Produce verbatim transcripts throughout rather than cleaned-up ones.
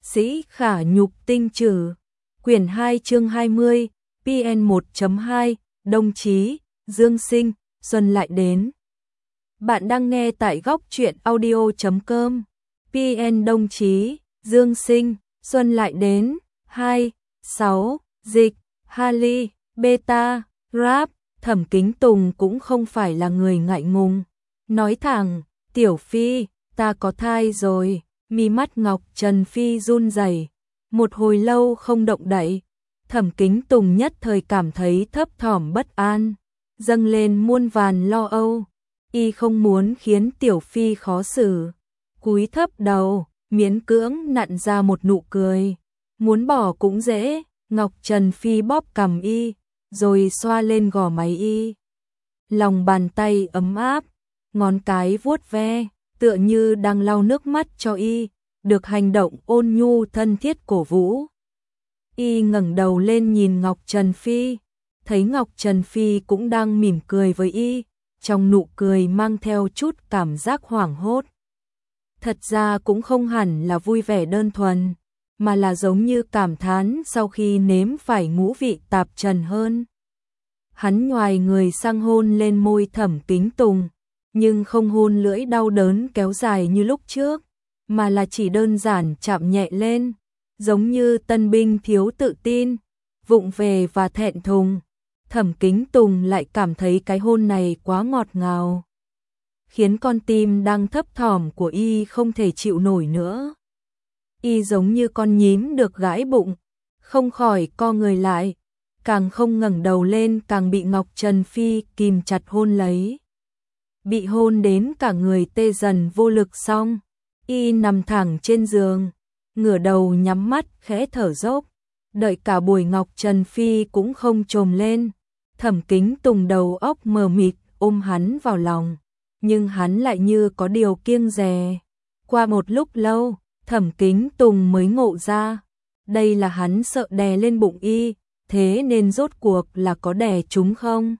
Sĩ khả nhục tinh trừ. Quyển hai chương hai mươi, pê en một chấm hai, đồng chí, Dương Sinh, Xuân lại đến. Bạn đang nghe tại góc truyện audio chấm com. pê en đồng chí, Dương Sinh, Xuân lại đến. hai, sáu, dịch, Harley, Beta, Rap. Thẩm Kính Tùng cũng không phải là người ngại ngùng. Nói thẳng, Tiểu Phi, ta có thai rồi. Mi mắt Ngọc Trần Phi run rẩy, một hồi lâu không động đậy. Thẩm Kính Tùng nhất thời cảm thấy thấp thỏm bất an, dâng lên muôn vàn lo âu. Y không muốn khiến Tiểu Phi khó xử, cúi thấp đầu, miễn cưỡng nặn ra một nụ cười. Muốn bỏ cũng dễ. Ngọc Trần Phi bóp cằm Y, rồi xoa lên gò má Y. Lòng bàn tay ấm áp, ngón cái vuốt ve, tựa như đang lau nước mắt cho Y, được hành động ôn nhu thân thiết cổ vũ. Y ngẩng đầu lên nhìn Ngọc Trần Phi, thấy Ngọc Trần Phi cũng đang mỉm cười với Y, trong nụ cười mang theo chút cảm giác hoảng hốt. Thật ra cũng không hẳn là vui vẻ đơn thuần, mà là giống như cảm thán sau khi nếm phải ngũ vị tạp trần hơn. Hắn nhoài người sang hôn lên môi Thẩm Kính Tùng, nhưng không hôn lưỡi đau đớn kéo dài như lúc trước, mà là chỉ đơn giản chạm nhẹ lên, giống như tân binh thiếu tự tin, vụng về và thẹn thùng. Thẩm Kính Tùng lại cảm thấy cái hôn này quá ngọt ngào, khiến con tim đang thấp thỏm của Y không thể chịu nổi nữa. Y giống như con nhím được gãi bụng, không khỏi co người lại, càng không ngẩng đầu lên càng bị Ngọc Trần Phi kìm chặt hôn lấy. Bị hôn đến cả người tê dần vô lực xong, Y nằm thẳng trên giường, ngửa đầu nhắm mắt khẽ thở dốc, đợi cả buổi Ngọc Trần Phi cũng không chồm lên. Thẩm Kính Tùng đầu óc mờ mịt ôm hắn vào lòng, nhưng hắn lại như có điều kiêng dè. Qua một lúc lâu, Thẩm Kính Tùng mới ngộ ra, đây là hắn sợ đè lên bụng Y, thế nên rốt cuộc là có đè trúng không?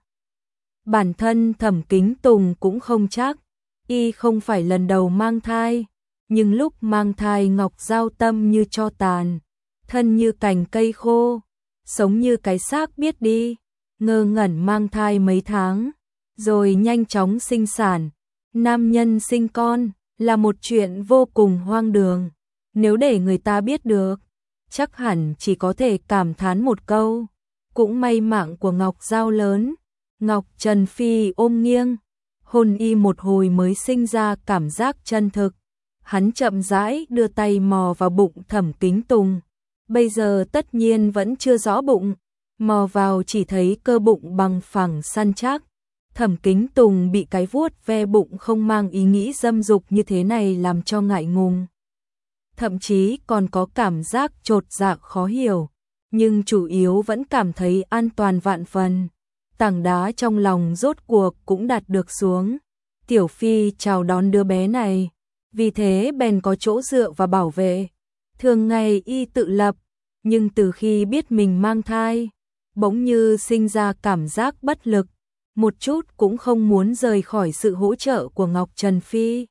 Bản thân Thẩm Kính Tùng cũng không chắc, Y không phải lần đầu mang thai, nhưng lúc mang thai Ngọc Giao tâm như tro tàn, thân như cành cây khô, sống như cái xác biết đi, ngơ ngẩn mang thai mấy tháng, rồi nhanh chóng sinh sản. Nam nhân sinh con là một chuyện vô cùng hoang đường, nếu để người ta biết được, chắc hẳn chỉ có thể cảm thán một câu, cũng may mạng của Ngọc Giao lớn. Ngọc Trần Phi ôm nghiêng, hôn Y một hồi mới sinh ra cảm giác chân thực. Hắn chậm rãi đưa tay mò vào bụng Thẩm Kính Tùng, bây giờ tất nhiên vẫn chưa rõ bụng, mò vào chỉ thấy cơ bụng bằng phẳng săn chắc. Thẩm Kính Tùng bị cái vuốt ve bụng không mang ý nghĩ dâm dục như thế này làm cho ngại ngùng, thậm chí còn có cảm giác chột dạ khó hiểu, nhưng chủ yếu vẫn cảm thấy an toàn vạn phần. Tảng đá trong lòng rốt cuộc cũng đặt được xuống. Tiểu Phi chào đón đứa bé này, vì thế bèn có chỗ dựa và bảo vệ. Thường ngày Y tự lập, nhưng từ khi biết mình mang thai, bỗng như sinh ra cảm giác bất lực, một chút cũng không muốn rời khỏi sự hỗ trợ của Ngọc Trần Phi.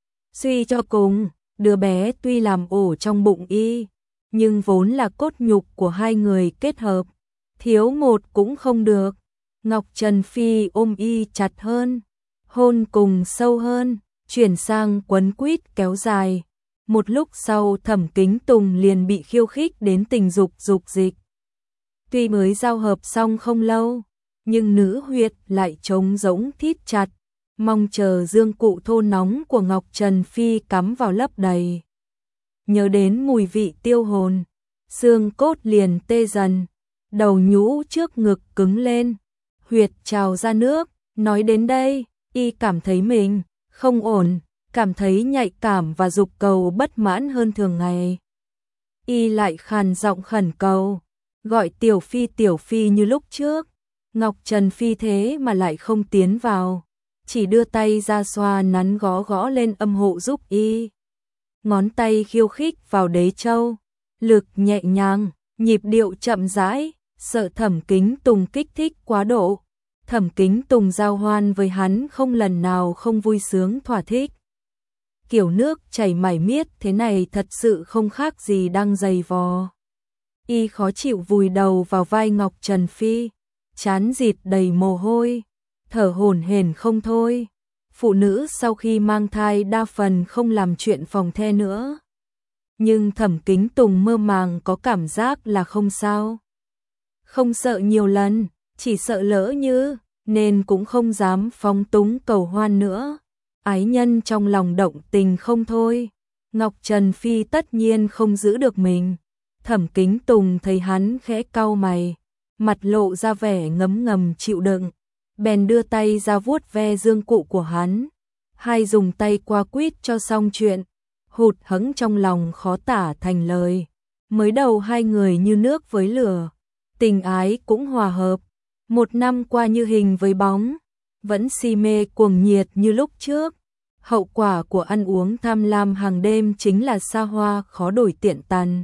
Suy cho cùng, đứa bé tuy làm ổ trong bụng Y, nhưng vốn là cốt nhục của hai người kết hợp, thiếu một cũng không được. Ngọc Trần Phi ôm Y chặt hơn, hôn cùng sâu hơn, chuyển sang quấn quýt kéo dài. Một lúc sau Thẩm Kính Tùng liền bị khiêu khích đến tình dục dục dịch. Tuy mới giao hợp xong không lâu, nhưng nữ huyệt lại trống rỗng thít chặt, mong chờ dương cụ thô nóng của Ngọc Trần Phi cắm vào lấp đầy. Nhớ đến mùi vị tiêu hồn, xương cốt liền tê dần, đầu nhũ trước ngực cứng lên, huyệt trào ra nước. Nói đến đây, Y cảm thấy mình không ổn, cảm thấy nhạy cảm và dục cầu bất mãn hơn thường ngày. Y lại khàn giọng khẩn cầu, gọi Tiểu Phi Tiểu Phi như lúc trước. Ngọc Trần Phi thế mà lại không tiến vào, chỉ đưa tay ra xoa nắn gõ gõ lên âm hộ giúp Y. Ngón tay khiêu khích vào đế châu, lực nhẹ nhàng, nhịp điệu chậm rãi, sợ Thẩm Kính Tùng kích thích quá độ. Thẩm Kính Tùng giao hoan với hắn không lần nào không vui sướng thỏa thích. kiểu nước chảy mải miết thế này thật sự không khác gì đang giày vò. Y khó chịu vùi đầu vào vai Ngọc Trần Phi, trán dịt đầy mồ hôi, thở hổn hển không thôi. Phụ nữ sau khi mang thai đa phần không làm chuyện phòng the nữa. Nhưng Thẩm Kính Tùng mơ màng có cảm giác là không sao. Không sợ nhiều lần, chỉ sợ lỡ như, nên cũng không dám phóng túng cầu hoan nữa. Ái nhân trong lòng động tình không thôi. Ngọc Trần Phi tất nhiên không giữ được mình. Thẩm Kính Tùng thấy hắn khẽ cau mày, mặt lộ ra vẻ ngấm ngầm chịu đựng, bèn đưa tay ra vuốt ve dương cụ của hắn. Hai dùng tay qua quýt cho xong chuyện, hụt hẫng trong lòng khó tả thành lời. Mới đầu hai người như nước với lửa, tình ái cũng hòa hợp. Một năm qua như hình với bóng, vẫn si mê cuồng nhiệt như lúc trước. Hậu quả của ăn uống tham lam hàng đêm chính là xa hoa khó đổi tiện tàn.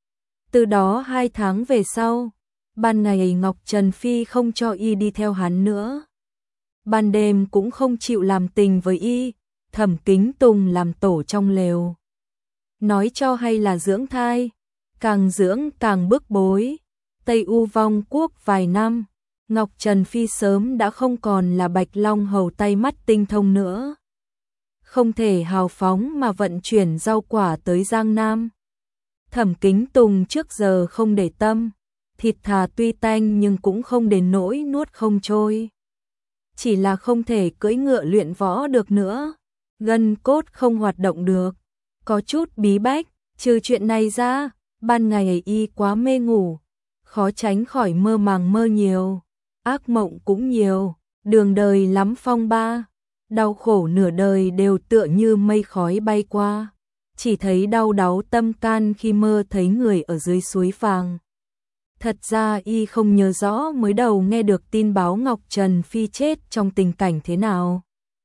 Từ đó hai tháng về sau, ban ngày Ngọc Trần Phi không cho y đi theo hắn nữa. Ban đêm cũng không chịu làm tình với y, Thẩm Kính Tùng làm tổ trong lều. Nói cho hay là dưỡng thai, càng dưỡng càng bức bối. Tây U vong quốc vài năm, Ngọc Trần Phi sớm đã không còn là Bạch Long hầu tay mắt tinh thông nữa. Không thể hào phóng mà vận chuyển rau quả tới Giang Nam. Thẩm Kính Tùng trước giờ không để tâm, thịt thà tuy tanh nhưng cũng không đến nỗi nuốt không trôi. Chỉ là không thể cưỡi ngựa luyện võ được nữa, gân cốt không hoạt động được, có chút bí bách. Trừ chuyện này ra, ban ngày y quá mê ngủ, khó tránh khỏi mơ màng mơ nhiều, ác mộng cũng nhiều, đường đời lắm phong ba, đau khổ nửa đời đều tựa như mây khói bay qua, chỉ thấy đau đáu tâm can khi mơ thấy người ở dưới suối vàng. Thật ra y không nhớ rõ mới đầu nghe được tin báo Ngọc Trần Phi chết trong tình cảnh thế nào.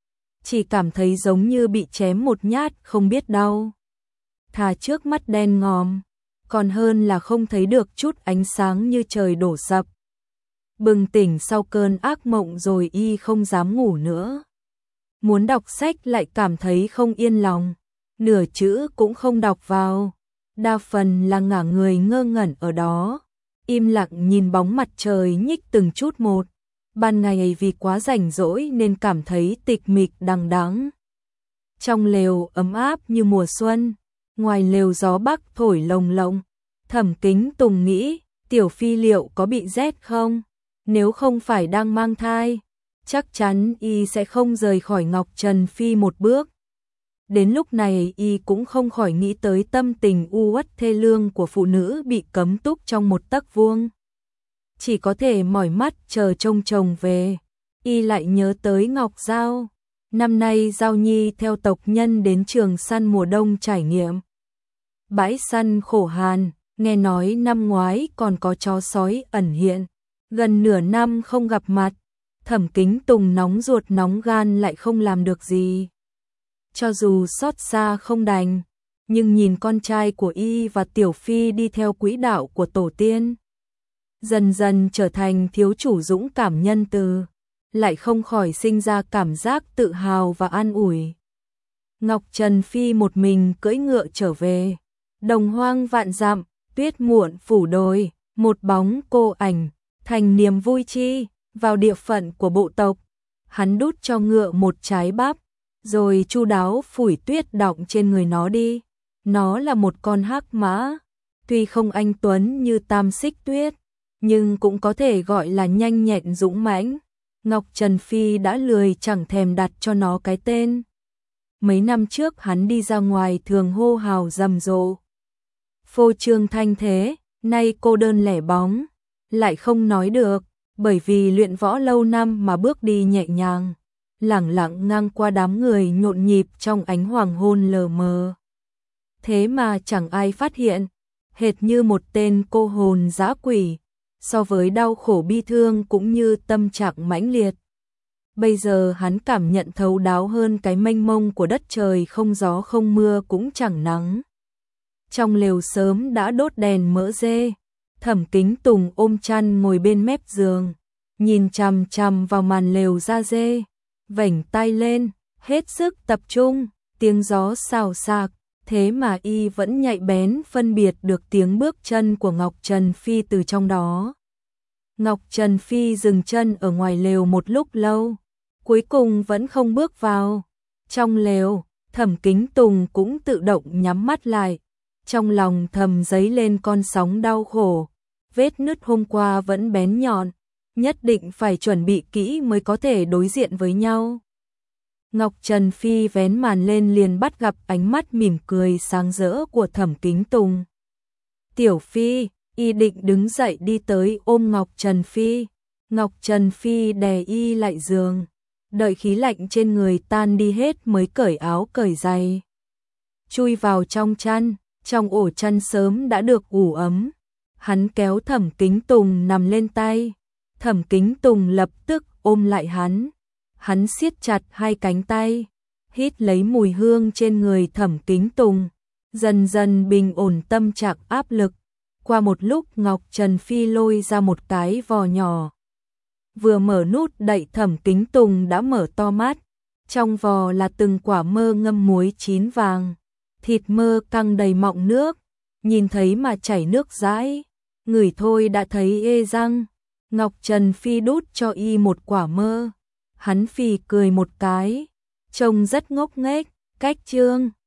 Chỉ cảm thấy giống như bị chém một nhát không biết đau. Thà trước mắt đen ngòm, còn hơn là không thấy được chút ánh sáng như trời đổ sập. Bừng tỉnh sau cơn ác mộng rồi y không dám ngủ nữa. Muốn đọc sách lại cảm thấy không yên lòng, nửa chữ cũng không đọc vào. Đa phần là ngả người ngơ ngẩn ở đó, im lặng nhìn bóng mặt trời nhích từng chút một. Ban ngày vì quá rảnh rỗi nên cảm thấy tịch mịch đằng đẵng. Trong lều ấm áp như mùa xuân, ngoài lều gió bắc thổi lồng lộng. Thẩm Kính Tùng nghĩ, Tiểu Phi liệu có bị rét không? Nếu không phải đang mang thai, chắc chắn y sẽ không rời khỏi Ngọc Trần Phi một bước. Đến lúc này y cũng không khỏi nghĩ tới tâm tình u uất thê lương của phụ nữ bị cấm túc trong một tấc vuông. Chỉ có thể mỏi mắt chờ trông chồng về. Y lại nhớ tới Ngọc Giao. Năm nay Giao Nhi theo tộc nhân đến trường săn mùa đông trải nghiệm. Bãi săn khổ hàn, nghe nói năm ngoái còn có chó sói ẩn hiện. Gần nửa năm không gặp mặt, Thẩm Kính Tùng nóng ruột nóng gan lại không làm được gì. Cho dù xót xa không đành, nhưng nhìn con trai của y và Tiểu Phi đi theo quỹ đạo của tổ tiên, dần dần trở thành thiếu chủ dũng cảm nhân từ, lại không khỏi sinh ra cảm giác tự hào và an ủi. Ngọc Trần Phi một mình cưỡi ngựa trở về, đồng hoang vạn dặm, tuyết muộn phủ đồi, một bóng cô ảnh, thành niềm vui chi, vào địa phận của bộ tộc. Hắn đút cho ngựa một trái bắp, rồi chu đáo phủi tuyết đọng trên người nó đi. Nó là một con hắc mã, tuy không anh tuấn như Tam Xích Tuyết, nhưng cũng có thể gọi là nhanh nhẹn dũng mãnh. Ngọc Trần Phi đã lười chẳng thèm đặt cho nó cái tên. Mấy năm trước hắn đi ra ngoài thường hô hào rầm rộ, phô trương thanh thế, nay cô đơn lẻ bóng, lại không nói được, bởi vì luyện võ lâu năm mà bước đi nhẹ nhàng, lẳng lặng ngang qua đám người nhộn nhịp trong ánh hoàng hôn lờ mờ. Thế mà chẳng ai phát hiện, hệt như một tên cô hồn dã quỷ, so với đau khổ bi thương cũng như tâm trạng mãnh liệt. Bây giờ hắn cảm nhận thấu đáo hơn cái mênh mông của đất trời không gió không mưa cũng chẳng nắng. Trong lều sớm đã đốt đèn mỡ dê, Thẩm Kính Tùng ôm chăn ngồi bên mép giường, nhìn chằm chằm vào màn lều da dê, vểnh tay lên, hết sức tập trung, tiếng gió xào xạc, thế mà y vẫn nhạy bén phân biệt được tiếng bước chân của Ngọc Trần Phi từ trong đó. Ngọc Trần Phi dừng chân ở ngoài lều một lúc lâu, cuối cùng vẫn không bước vào. Trong lều, Thẩm Kính Tùng cũng tự động nhắm mắt lại, trong lòng thầm dấy lên con sóng đau khổ, vết nứt hôm qua vẫn bén nhọn, nhất định phải chuẩn bị kỹ mới có thể đối diện với nhau. Ngọc Trần Phi vén màn lên liền bắt gặp ánh mắt mỉm cười sáng rỡ của Thẩm Kính Tùng. Tiểu Phi, y định đứng dậy đi tới ôm Ngọc Trần Phi. Ngọc Trần Phi đè y lại giường, đợi khí lạnh trên người tan đi hết mới cởi áo cởi giày. Chui vào trong chăn, trong ổ chăn sớm đã được ủ ấm. Hắn kéo Thẩm Kính Tùng nằm lên tay. Thẩm Kính Tùng lập tức ôm lại hắn. Hắn siết chặt hai cánh tay, hít lấy mùi hương trên người Thẩm Kính Tùng, dần dần bình ổn tâm trạng áp lực. Qua một lúc Ngọc Trần Phi lôi ra một cái vò nhỏ. Vừa mở nút đậy Thẩm Kính Tùng đã mở to mắt. Trong vò là từng quả mơ ngâm muối chín vàng. Thịt mơ căng đầy mọng nước, nhìn thấy mà chảy nước dãi, ngửi thôi đã thấy ê răng. Ngọc Trần Phi đút cho y một quả mơ. Hắn phì cười một cái, trông rất ngốc nghếch, cách trương.